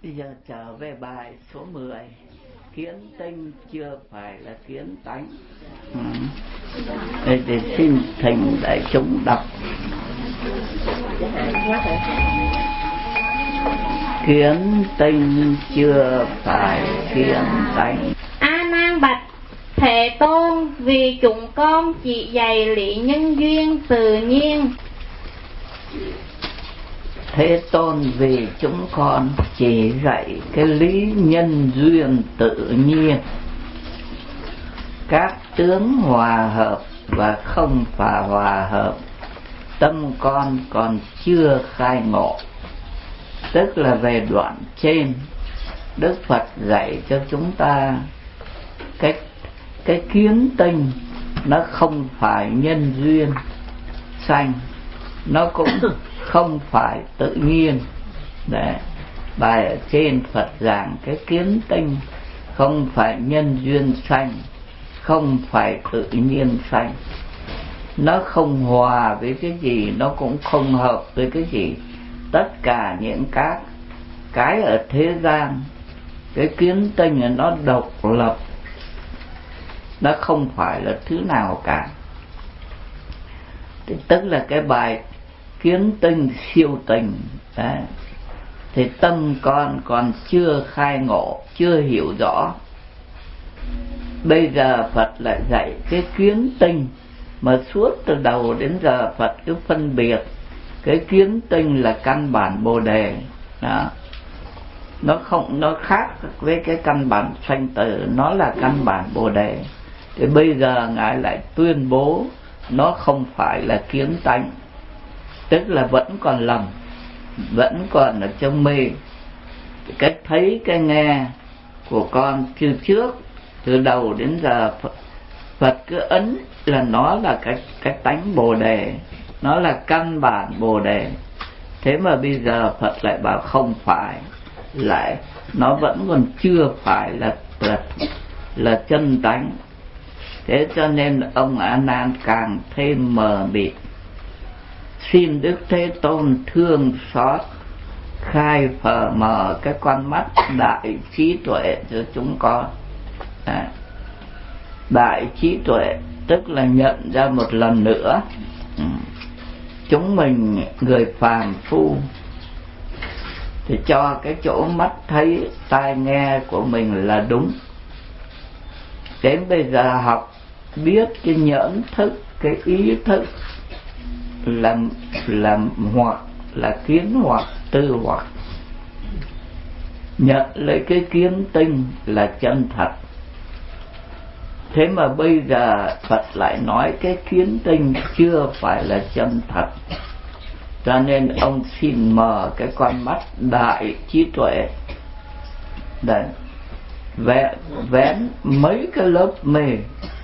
Bây giờ trở về bài số 10. Kiến tinh chưa phải là kiến tánh. Đây thì xin thỉnh đại chúng đọc. Kiến tinh chưa phải kiến tánh. A Nan bạch Thế Tôn, vì chúng con chỉ dạy lý nhân duyên tự nhiên. Thế Tôn, vì chúng con chỉ dạy cái lý nhân duyên tự nhiên, các tướng hòa hợp và không phải hòa hợp, tâm con còn chưa khai ngộ. Tức là về đoạn trên, Đức Phật dạy cho chúng ta cái kiến tinh nó không phải nhân duyên sanh, nó cũng không phải tự nhiên. Đấy, bài ở trên Phật giảng cái kiến tinh không phải nhân duyên sanh, không phải tự nhiên sanh. Nó không hòa với cái gì, nó cũng không hợp với cái gì. Tất cả những cái ở thế gian, cái kiến tinh là nó độc lập, nó không phải là thứ nào cả. Thì tức là cái bài kiến tinh siêu tình. Đấy, thì tâm con còn chưa khai ngộ, chưa hiểu rõ. Bây giờ Phật lại dạy cái kiến tinh, mà suốt từ đầu đến giờ Phật cứ phân biệt cái kiến tinh là căn bản Bồ Đề. Đó, nó khác với cái căn bản sanh tử, nó là căn bản Bồ Đề. Thì bây giờ Ngài lại tuyên bố nó không phải là kiến tánh, tức là vẫn còn lầm, vẫn còn ở trong mê. Cái thấy cái nghe của con trước từ đầu đến giờ Phật cứ ấn là nó là cái tánh Bồ Đề, nó là căn bản Bồ Đề. Thế mà bây giờ Phật lại bảo không phải, lại nó vẫn còn chưa phải là chân tánh. Thế cho nên ông A Nan càng thêm mờ mịt. Xin Đức Thế Tôn thương xót, khai mở cái con mắt đại trí tuệ cho chúng con. Đại trí tuệ tức là nhận ra một lần nữa chúng mình người phàm phu thì cho cái chỗ mắt thấy tai nghe của mình là đúng. Đến bây giờ học biết cái nhẫn thức, cái ý thức là hoặc là kiến hoặc tư hoặc, nhận lấy cái kiến tinh là chân thật. Thế mà bây giờ Phật lại nói cái kiến tinh chưa phải là chân thật, cho nên ông xin mở cái con mắt đại trí tuệ để vén mấy cái lớp mê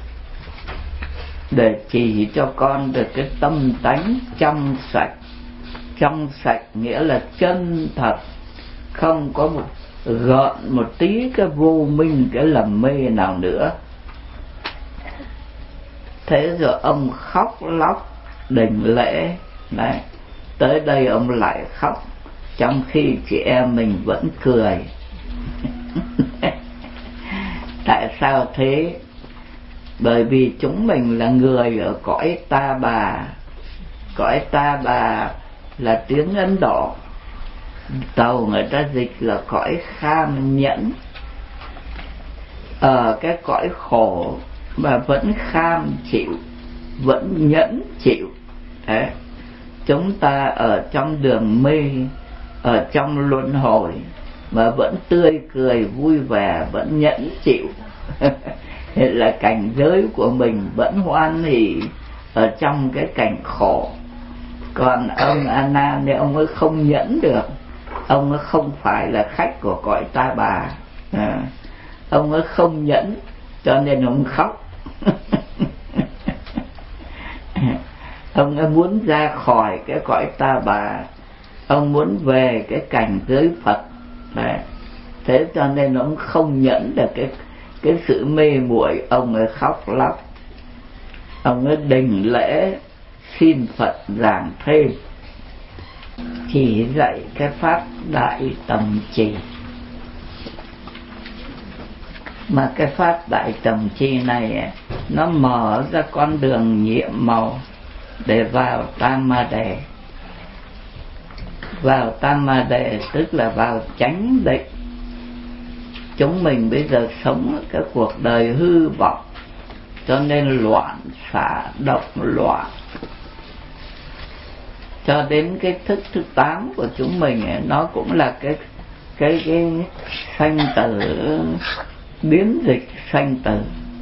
để chỉ cho con được cái tâm tánh trong sạch. Trong sạch nghĩa là chân thật, không có một gợn một tí cái vô minh, cái lầm mê nào nữa. Thế rồi ông khóc lóc đỉnh lễ. Đấy, tới đây ông lại khóc, trong khi chị em mình vẫn cười. Tại sao thế? Bởi vì chúng mình là người ở cõi Ta Bà. Cõi Ta Bà là tiếng Ấn Độ, tàu người ta dịch là cõi kham nhẫn. Ở cái cõi khổ mà vẫn kham chịu, vẫn nhẫn chịu. Đấy, chúng ta ở trong đường mê, ở trong luân hồi mà vẫn tươi cười vui vẻ, vẫn nhẫn chịu. Là cảnh giới của mình vẫn hoan hỉ ở trong cái cảnh khổ. Còn ông A Nan thì ông ấy không nhẫn được, ông ấy không phải là khách của cõi Ta Bà. Ông ấy không nhẫn cho nên ông khóc. Ông ấy muốn ra khỏi cái cõi Ta Bà, ông muốn về cái cảnh giới Phật. Đấy, thế cho nên ông không nhẫn được cái sự mê muội, ông ấy khóc lóc. Ông ấy đỉnh lễ xin Phật giảng thêm, chỉ dạy cái pháp đại tầm trì. Mà cái pháp đại tầm chi này nó mở ra con đường nhiệm màu để vào tam ma đề. Vào tam ma đề tức là vào chánh định. Chúng mình bây giờ sống cái cuộc đời hư vọng, cho nên loạn xạ động loạn. Cho đến cái thức thứ 8 của chúng mình ấy, nó cũng là cái sanh tử, biến dịch sanh tử.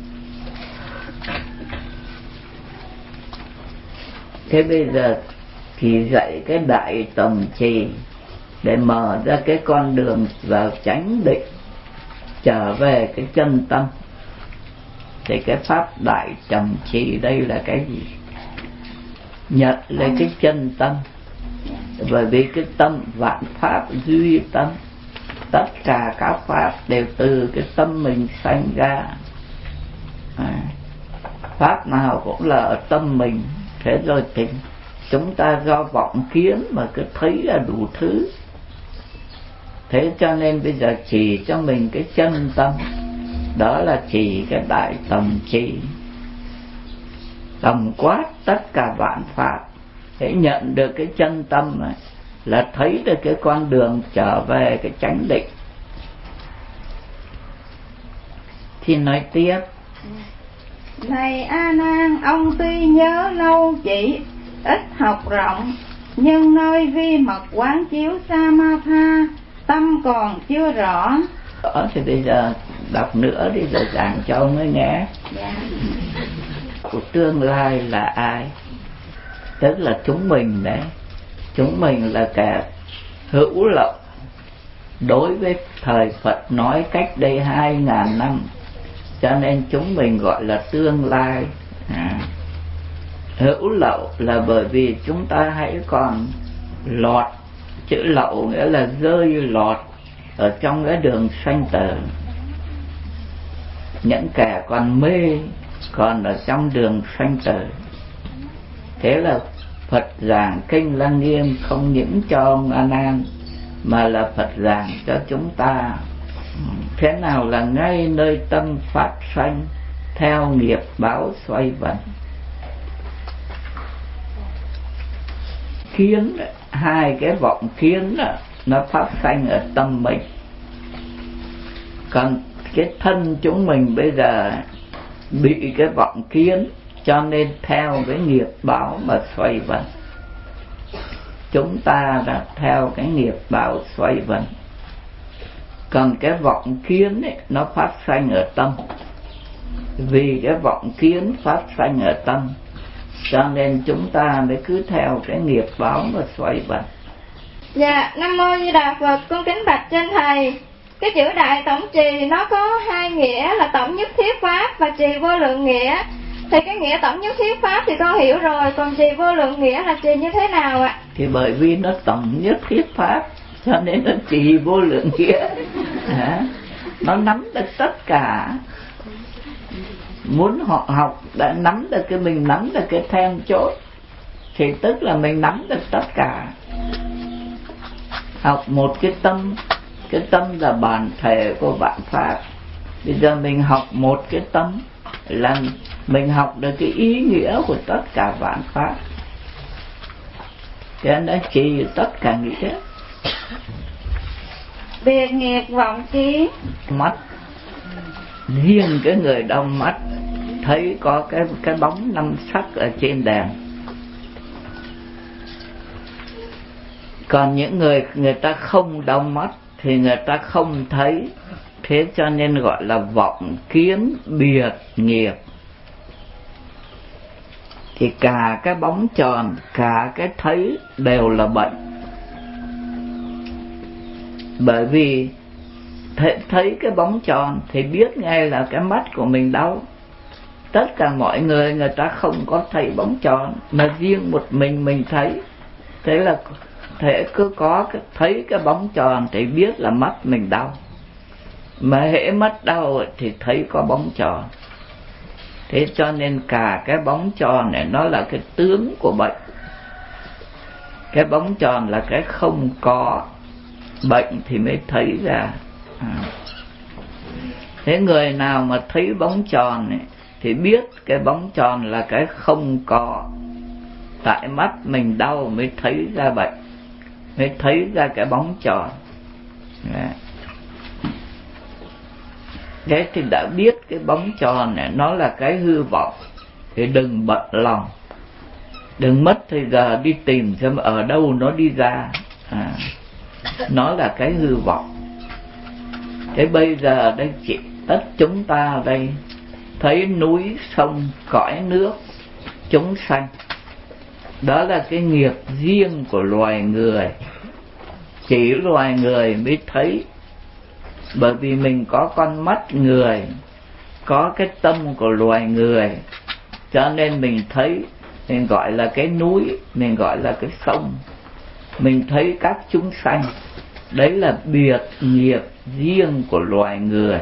Thế bây giờ thì dạy cái đại tầm trì để mở ra cái con đường vào chánh định, trở về cái chân tâm. Thì cái pháp đại tầm trì đây là cái gì? Nhận lấy cái chân tâm. Bởi vì cái tâm vạn pháp duy tâm, tất cả các pháp đều từ cái tâm mình sanh ra. Pháp nào cũng là ở tâm mình. Thế rồi thì chúng ta do vọng kiến mà cứ thấy là đủ thứ. Thế cho nên bây giờ chỉ cho mình cái chân tâm, đó là chỉ cái đại tầm trì, tổng quát tất cả vạn pháp. Để nhận được cái chân tâm này là thấy được cái con đường trở về cái chánh định. Thì nói tiếp: Này A Nan, ông tuy nhớ lâu chỉ, ít học rộng, nhưng nơi vi mật quán chiếu Samatha, tâm còn chưa rõ. Đó thì bây giờ đọc nữa đi rồi giảng cho ông ấy nghe. Của tương lai là ai? Tức là chúng mình đấy. Chúng mình là kẻ hữu lậu. Đối với thời Phật nói cách đây 2000 năm, cho nên chúng mình gọi là tương lai. Hữu lậu là bởi vì chúng ta hãy còn lọt. Chữ lậu nghĩa là rơi lọt ở trong cái đường sanh tử. Những kẻ còn mê, còn ở trong đường sanh tử. Thế là Phật giảng kinh Lăng Nghiêm không những cho ông A Nan, mà là Phật giảng cho chúng ta. Thế nào là ngay nơi tâm phát sanh, theo nghiệp báo xoay vần. Kiến, hai cái vọng kiến đó, nó phát sanh ở tâm mình. Còn cái thân chúng mình bây giờ bị cái vọng kiến, cho nên theo cái nghiệp báo mà xoay vần. Chúng ta đã theo cái nghiệp báo xoay vần. Còn cái vọng kiến ấy, nó phát sanh ở tâm. Vì cái vọng kiến phát sanh ở tâm, cho nên chúng ta mới cứ theo cái nghiệp báo mà xoay vần. Dạ, Nam Mô Di Đà Phật. Con kính bạch trên thầy, cái chữ đại tổng trì nó có hai nghĩa là tổng nhất thiết pháp và trì vô lượng nghĩa. Thì cái nghĩa tổng nhất thiết pháp thì con hiểu rồi, còn trì vô lượng nghĩa là trì như thế nào ạ? Thì bởi vì nó tổng nhất thiết pháp, cho nên nó trì vô lượng nghĩa. Nó nắm được tất cả. Muốn họ học đã nắm được cái, mình nắm được cái then chốt, thì tức là mình nắm được tất cả. Học một cái tâm là bản thể của vạn pháp. Bây giờ mình học một cái tâm là mình học được cái ý nghĩa của tất cả vạn pháp. Thế nó chỉ tất cả nghĩa. Biệt nghiệp vọng kiến. Mắt, riêng cái người đau mắt thấy có cái bóng năm sắc ở trên đèn. Còn những người ta không đau mắt thì người ta không thấy. Thế cho nên gọi là vọng kiến biệt nghiệp. Thì cả cái bóng tròn, cả cái thấy đều là bệnh. Bởi vì thấy cái bóng tròn thì biết ngay là cái mắt của mình đau. Tất cả mọi người ta không có thấy bóng tròn, mà riêng một mình thấy. Thế là thế cứ có thấy cái bóng tròn thì biết là mắt mình đau. Mà hễ mắt đau thì thấy có bóng tròn. Thế cho nên cả cái bóng tròn này nó là cái tướng của bệnh. Cái bóng tròn là cái không có, bệnh thì mới thấy ra. Thế người nào mà thấy bóng tròn ấy, thì biết cái bóng tròn là cái không có. Tại mắt mình đau mới thấy ra bệnh, mới thấy ra cái bóng tròn. Thế thì đã biết cái bóng tròn này nó là cái hư vọng, thì đừng bận lòng, đừng mất thời giờ đi tìm xem ở đâu nó đi ra. Nó là cái hư vọng. Thế bây giờ đây chị tất chúng ta ở đây thấy núi sông cõi nước chúng sanh, đó là cái nghiệp riêng của loài người. Chỉ loài người mới thấy, bởi vì mình có con mắt người, có cái tâm của loài người, cho nên mình thấy, mình gọi là cái núi, mình gọi là cái sông, mình thấy các chúng sanh. Đấy là biệt nghiệp riêng của loài người.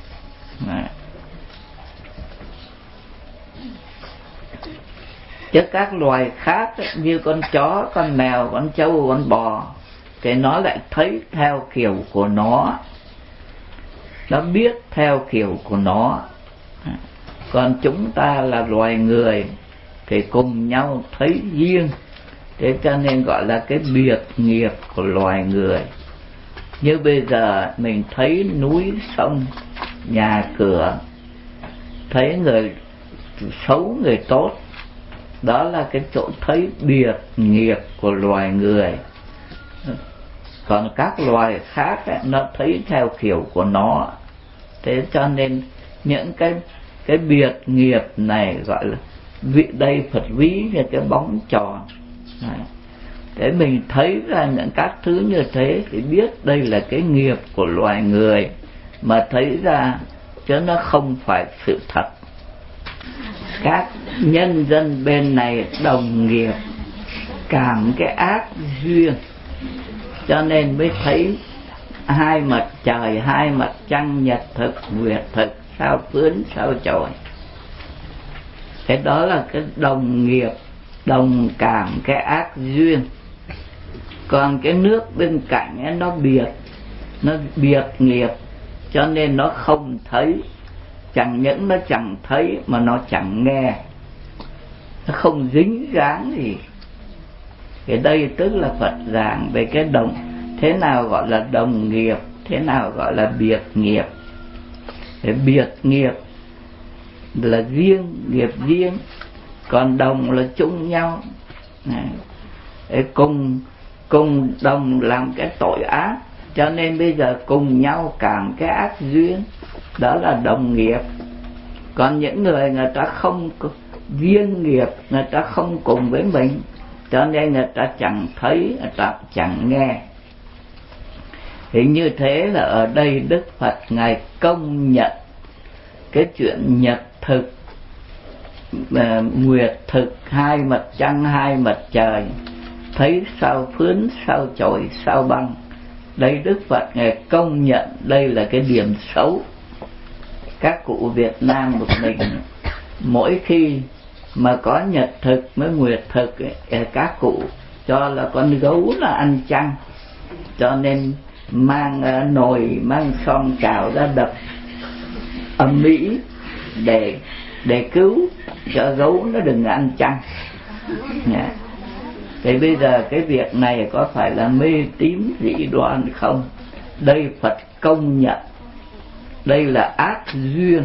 Chứ các loài khác như con chó, con mèo, con trâu, con bò thì nó lại thấy theo kiểu của nó biết theo kiểu của nó. Còn chúng ta là loài người thì cùng nhau thấy riêng. Thế cho nên gọi là cái biệt nghiệp của loài người. Như bây giờ mình thấy núi sông, nhà cửa, thấy người xấu người tốt, đó là cái chỗ thấy biệt nghiệp của loài người. Còn các loài khác ấy, nó thấy theo kiểu của nó. Thế cho nên những cái biệt nghiệp này gọi là đây Phật ví như cái bóng tròn. Thế mình thấy ra những các thứ như thế thì biết đây là cái nghiệp của loài người mà thấy ra, chứ nó không phải sự thật. Các nhân dân bên này đồng nghiệp, cảm cái ác duyên, cho nên mới thấy hai mặt trời, hai mặt trăng, nhật thực, nguyệt thực, sao phướn, sao chổi. Cái đó là cái đồng nghiệp, đồng cảm cái ác duyên. Còn cái nước bên cạnh ấy, nó biệt nghiệp, cho nên nó không thấy. Chẳng những nó chẳng thấy mà nó chẳng nghe, nó không dính dáng gì. Cái đây tức là Phật giảng về cái đồng, thế nào gọi là đồng nghiệp, thế nào gọi là biệt nghiệp. Cái biệt nghiệp là riêng, nghiệp riêng, còn đồng là chung nhau. Cùng đồng làm cái tội ác, cho nên bây giờ cùng nhau cảm cái ác duyên, đó là đồng nghiệp. Còn những người ta không riêng nghiệp, người ta không cùng với mình, cho nên người ta chẳng thấy, người ta chẳng nghe. Thì như thế là ở đây Đức Phật Ngài công nhận cái chuyện nhật thực, nguyệt thực, hai mặt trăng, hai mặt trời, thấy sao phướn, sao chổi, sao băng. Đây Đức Phật Ngài công nhận đây là cái điểm xấu. Các cụ Việt Nam một mình, mỗi khi mà có nhật thực với nguyệt thực ấy, các cụ cho là con gấu là ăn chăng, cho nên mang nồi, mang son chảo ra đập ầm ĩ để cứu cho gấu nó đừng ăn chăng. Thì bây giờ cái việc này có phải là mê tín dị đoan không? Đây Phật công nhận đây là ác duyên.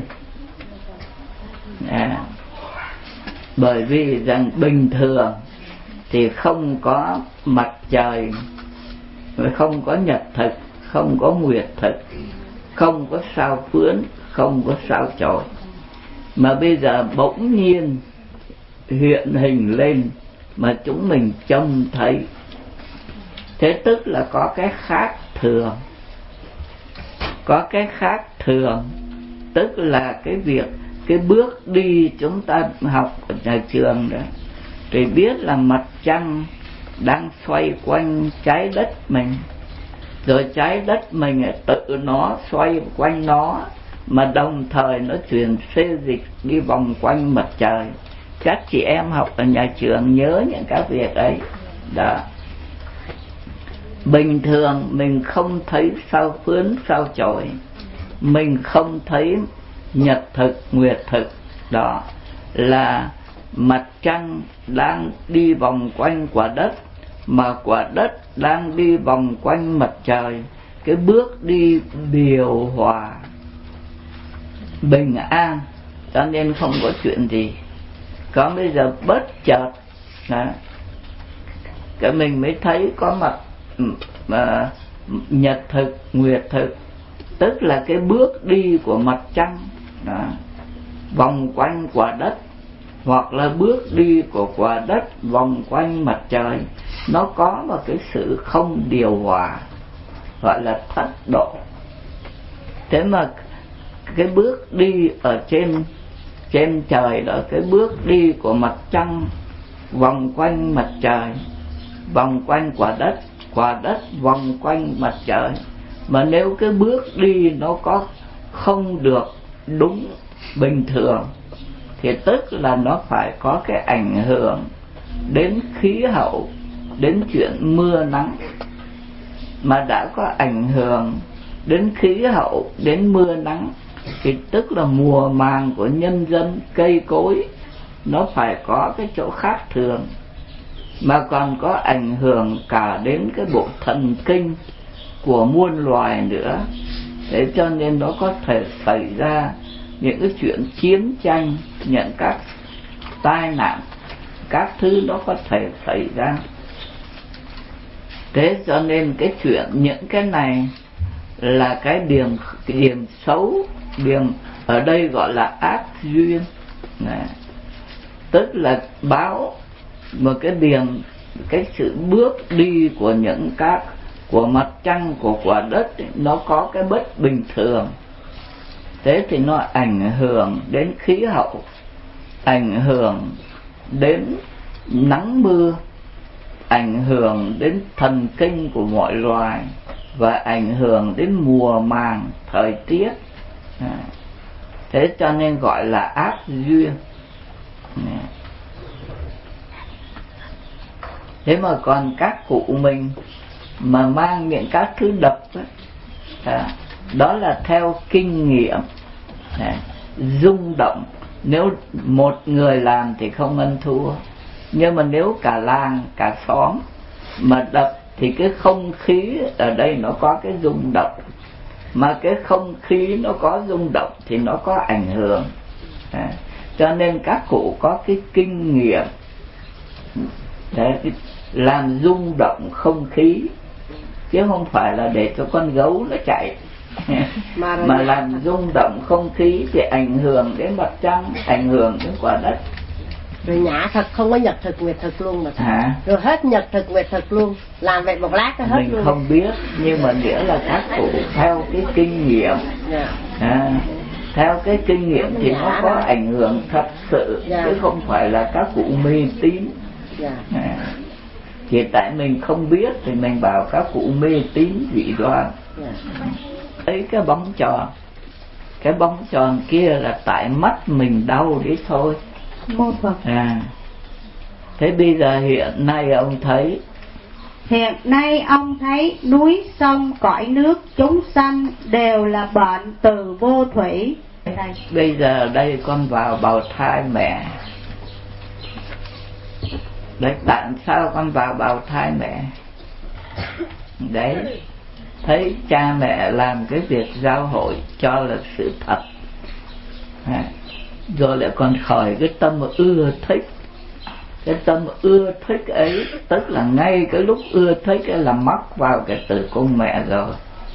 Bởi vì rằng bình thường thì không có mặt trời, không có nhật thực, không có nguyệt thực, không có sao phướn, không có sao chổi, mà bây giờ bỗng nhiên hiện hình lên mà chúng mình trông thấy. Thế tức là có cái khác thường. Có cái khác thường tức là cái việc, cái bước đi chúng ta học ở nhà trường đó, thì biết là mặt trăng đang xoay quanh trái đất mình, rồi trái đất mình tự nó xoay quanh nó, mà đồng thời nó chuyển xê dịch đi vòng quanh mặt trời. Các chị em học ở nhà trường nhớ những các việc ấy đó. Bình thường mình không thấy sao phướn sao chổi, mình không thấy nhật thực nguyệt thực, đó là mặt trăng đang đi vòng quanh quả đất, mà quả đất đang đi vòng quanh mặt trời. Cái bước đi điều hòa bình an, cho nên không có chuyện gì. Còn bây giờ bất chợt cái mình mới thấy có mặt nhật thực nguyệt thực, tức là cái bước đi của mặt trăng đó, vòng quanh quả đất, hoặc là bước đi của quả đất vòng quanh mặt trời. Nó có một cái sự không điều hòa, gọi là thất độ. Thế mà cái bước đi ở trên trời đó, cái bước đi của mặt trăng vòng quanh mặt trời, vòng quanh quả đất vòng quanh mặt trời, mà nếu cái bước đi nó có không được đúng bình thường thì tức là nó phải có cái ảnh hưởng đến khí hậu, đến chuyện mưa nắng. Mà đã có ảnh hưởng đến khí hậu, đến mưa nắng thì tức là mùa màng của nhân dân, cây cối nó phải có cái chỗ khác thường, mà còn có ảnh hưởng cả đến cái bộ thần kinh của muôn loài nữa. Thế cho nên nó có thể xảy ra những cái chuyện chiến tranh, những các tai nạn, các thứ nó có thể xảy ra. Thế cho nên cái chuyện những cái này là cái điểm xấu, điểm ở đây gọi là ác duyên. Tức là báo một cái điểm, cái sự bước đi của những các của mặt trăng, của quả đất ấy, nó có cái bất bình thường. Thế thì nó ảnh hưởng đến khí hậu, ảnh hưởng đến nắng mưa, ảnh hưởng đến thần kinh của mọi loài, và ảnh hưởng đến mùa màng, thời tiết. Thế cho nên gọi là ác duyên. Thế mà còn các cụ mình mà mang những các thứ độc đó là theo kinh nghiệm rung động. Nếu một người làm thì không ăn thua, nhưng mà nếu cả làng cả xóm mà đập thì cái không khí ở đây nó có cái rung động, mà cái không khí nó có rung động thì nó có ảnh hưởng. Cho nên các cụ có cái kinh nghiệm để làm rung động không khí, chứ không phải là để cho con gấu nó chạy mà làm rung động không khí thì ảnh hưởng đến mặt trăng, ảnh hưởng đến quả đất. Rồi nhã thật không có nhật thực nguyệt thực luôn mà rồi hết nhật thực nguyệt thực luôn, làm vậy một lát nó hết mình luôn. Mình không biết, nhưng mà nghĩa là các cụ theo cái kinh nghiệm. Theo cái kinh nghiệm thì nó có ảnh hưởng thật sự, chứ không phải là các cụ mê tín. Chỉ tại mình không biết thì mình bảo các cụ mê tín dị đoan. Thấy cái bóng tròn, cái bóng tròn kia là tại mắt mình đau đấy thôi. Thế bây giờ hiện nay ông thấy núi sông cõi nước chúng sanh đều là bệnh từ vô thủy. Bây giờ đây con vào bào thai mẹ. Đấy, tại sao con vào bào thai mẹ? Đấy, thấy cha mẹ làm cái việc giáo hội cho là sự thật, rồi lại còn khởi cái tâm ưa thích. Cái tâm ưa thích ấy tức là ngay cái lúc ưa thích ấy là mắc vào cái tử cung mẹ rồi.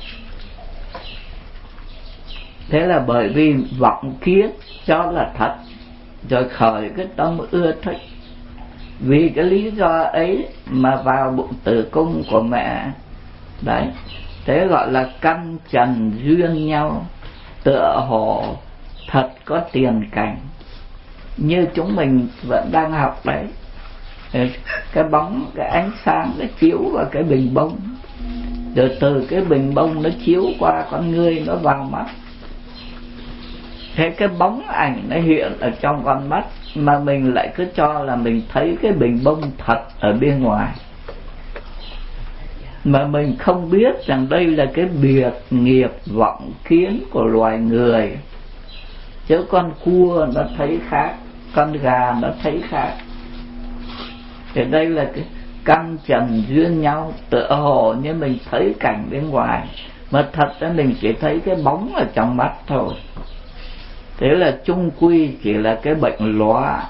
Thế là bởi vì vọng kiến cho là thật, rồi khởi cái tâm ưa thích. Vì cái lý do ấy mà vào bụng tử cung của mẹ. Đấy, thế gọi là căn trần duyên nhau, tựa hồ thật có tiền cảnh. Như chúng mình vẫn đang học đấy, cái bóng, cái ánh sáng nó chiếu vào cái bình bông, rồi từ cái bình bông nó chiếu qua con người, nó vào mắt. Thế cái bóng ảnh nó hiện ở trong con mắt, mà mình lại cứ cho là mình thấy cái bình bông thật ở bên ngoài. mà mình không biết rằng đây là cái biệt nghiệp vọng kiến của loài người. Chứ con cua nó thấy khác, con gà nó thấy khác. Thì đây là cái căn trần duyên nhau, tựa hồ như mình thấy cảnh bên ngoài, mà thật ra mình chỉ thấy cái bóng ở trong mắt thôi. Thế là chung quy chỉ là cái bệnh lóa.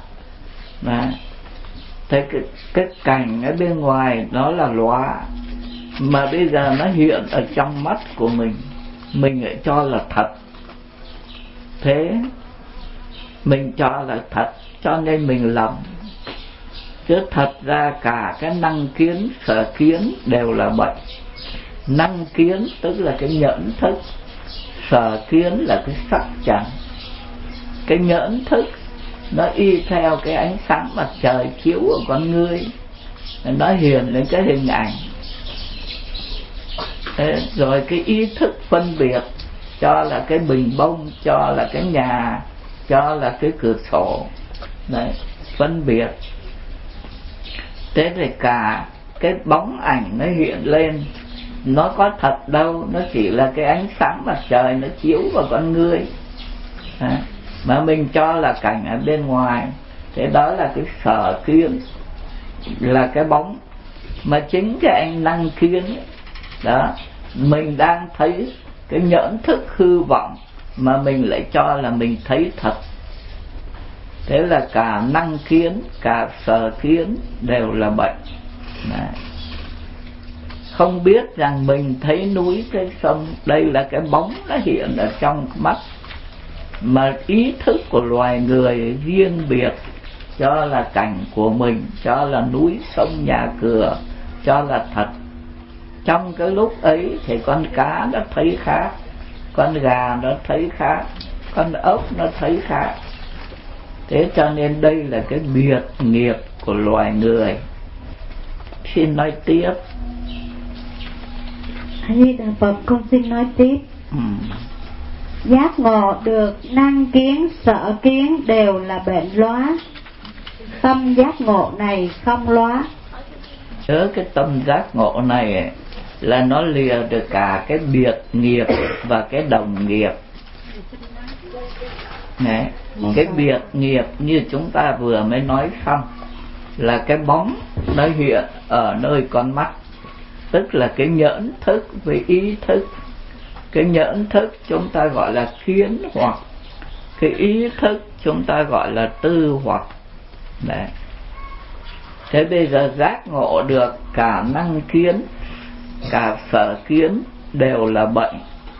Thế cái cảnh ở bên ngoài nó là lóa, mà bây giờ nó hiện ở trong mắt của mình lại cho là thật. Thế mình cho là thật, cho nên mình lầm. Chứ thật ra cả cái năng kiến, sở kiến đều là bệnh. Năng kiến tức là cái nhẫn thức, sở kiến là cái sắc trần. Cái nhẫn thức nó y theo cái ánh sáng mặt trời chiếu ở con người, nó hiện lên cái hình ảnh. Thế rồi cái ý thức phân biệt, cho là cái bình bông, cho là cái nhà, cho là cái cửa sổ. Đấy, phân biệt. Thế thì cả cái bóng ảnh nó hiện lên, nó có thật đâu, nó chỉ là cái ánh sáng mặt trời nó chiếu vào con người. Mà mình cho là cảnh ở bên ngoài. Thế đó là cái sở kiến, là cái bóng. Mà chính cái anh năng kiến đó, mình đang thấy cái nhẫn thức hư vọng, mà mình lại cho là mình thấy thật. Thế là cả năng kiến, cả sở kiến đều là bệnh. Đấy. Không biết rằng mình thấy núi thấy sông, đây là cái bóng nó hiện ở trong mắt, mà ý thức của loài người riêng biệt cho là cảnh của mình, cho là núi sông nhà cửa, cho là thật. Trong cái lúc ấy thì con cá nó thấy khác, con gà nó thấy khác, con ốc nó thấy khác. Thế cho nên đây là cái biệt nghiệp của loài người. Xin nói tiếp. A Di Đà Phật, con xin nói tiếp. Giác ngộ được năng kiến, sở kiến đều là bệnh lóa. Tâm giác ngộ này không lóa. Nhớ cái tâm giác ngộ này là nó lìa được cả cái biệt nghiệp và cái đồng nghiệp. Đấy, cái biệt nghiệp như chúng ta vừa mới nói xong là cái bóng nó hiện ở nơi con mắt, tức là cái nhẫn thức với ý thức. Cái nhẫn thức chúng ta gọi là kiến hoặc, cái ý thức chúng ta gọi là tư hoặc. Đấy. Thế bây giờ giác ngộ được cả năng kiến, cả sở kiến đều là bệnh.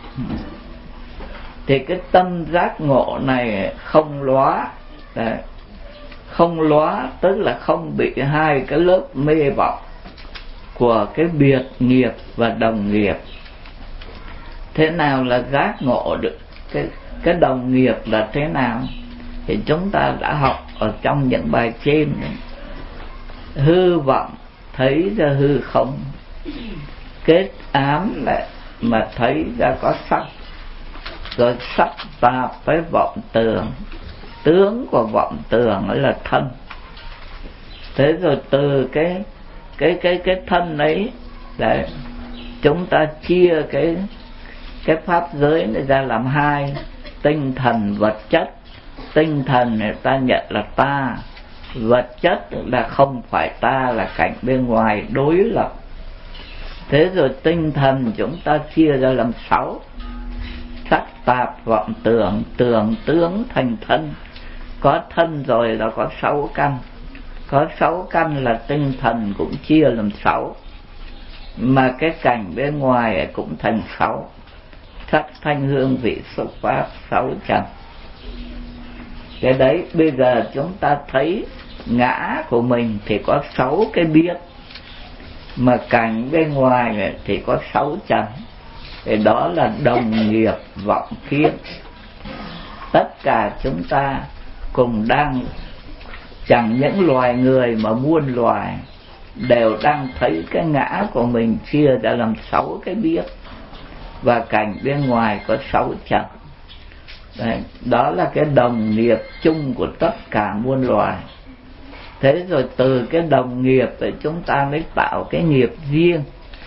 Thì cái tâm giác ngộ này không lóa. Đấy. Không lóa tức là không bị hai cái lớp mê vọng của cái biệt nghiệp và đồng nghiệp. Thế nào là giác ngộ được cái đồng nghiệp là thế nào? Thì chúng ta đã học ở trong những bài trên này. Hư vọng thấy ra hư không, kết ám lại mà thấy ra có sắc, rồi sắc tạp với vọng tưởng, tướng của vọng tưởng là thân. Thế rồi từ cái thân ấy, để chúng ta chia cái pháp giới này ra làm hai: tinh thần vật chất. Tinh thần này ta nhận là ta, vật chất là không phải ta, là cảnh bên ngoài đối lập. Thế rồi tinh thần chúng ta chia ra làm 6: sắc tạp vọng tưởng, tưởng tướng thành thân. Có thân rồi là có 6 căn. Có 6 căn là tinh thần cũng chia làm 6, mà cái cảnh bên ngoài cũng thành 6: sắc thanh hương vị xúc pháp, 6 trần. Cái đấy bây giờ chúng ta thấy ngã của mình thì có 6 cái biết, mà cảnh bên ngoài thì có 6 trần. Thì đó là đồng nghiệp vọng kiến. Tất cả chúng ta cùng đang, chẳng những loài người mà muôn loài đều đang thấy cái ngã của mình chia ra làm 6 cái biết, và cảnh bên ngoài có 6 trần. Đấy, đó là cái đồng nghiệp chung của tất cả muôn loài. Thế rồi từ cái đồng nghiệp thì chúng ta mới tạo cái nghiệp riêng.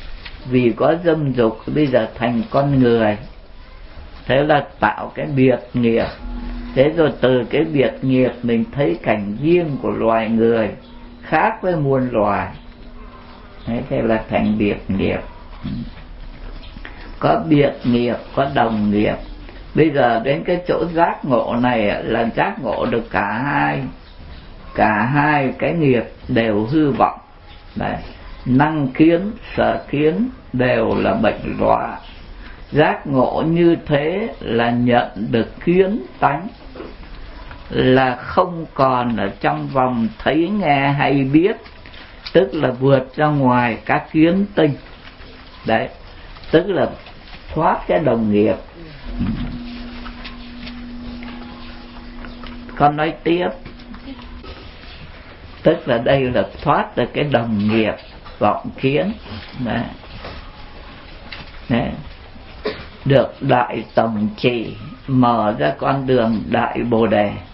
vì có dâm dục bây giờ thành con người, thế là tạo cái biệt nghiệp. Thế rồi từ cái biệt nghiệp mình thấy cảnh riêng của loài người khác với muôn loài, thế là thành biệt nghiệp. Có biệt nghiệp, có đồng nghiệp. Bây giờ đến cái chỗ giác ngộ này là giác ngộ được cả hai cái nghiệp đều hư vọng. Đấy, năng kiến, sở kiến đều là bệnh đọa. Giác ngộ như thế là nhận được kiến tánh, là không còn ở trong vòng thấy nghe hay biết, tức là vượt ra ngoài các kiến tinh. Đấy, tức là thoát cái đồng nghiệp. Con nói tiếp, tức là đây là thoát được cái đồng nghiệp vọng kiến. Đấy. Đấy. Được đại tổng trì mở ra con đường đại bồ đề.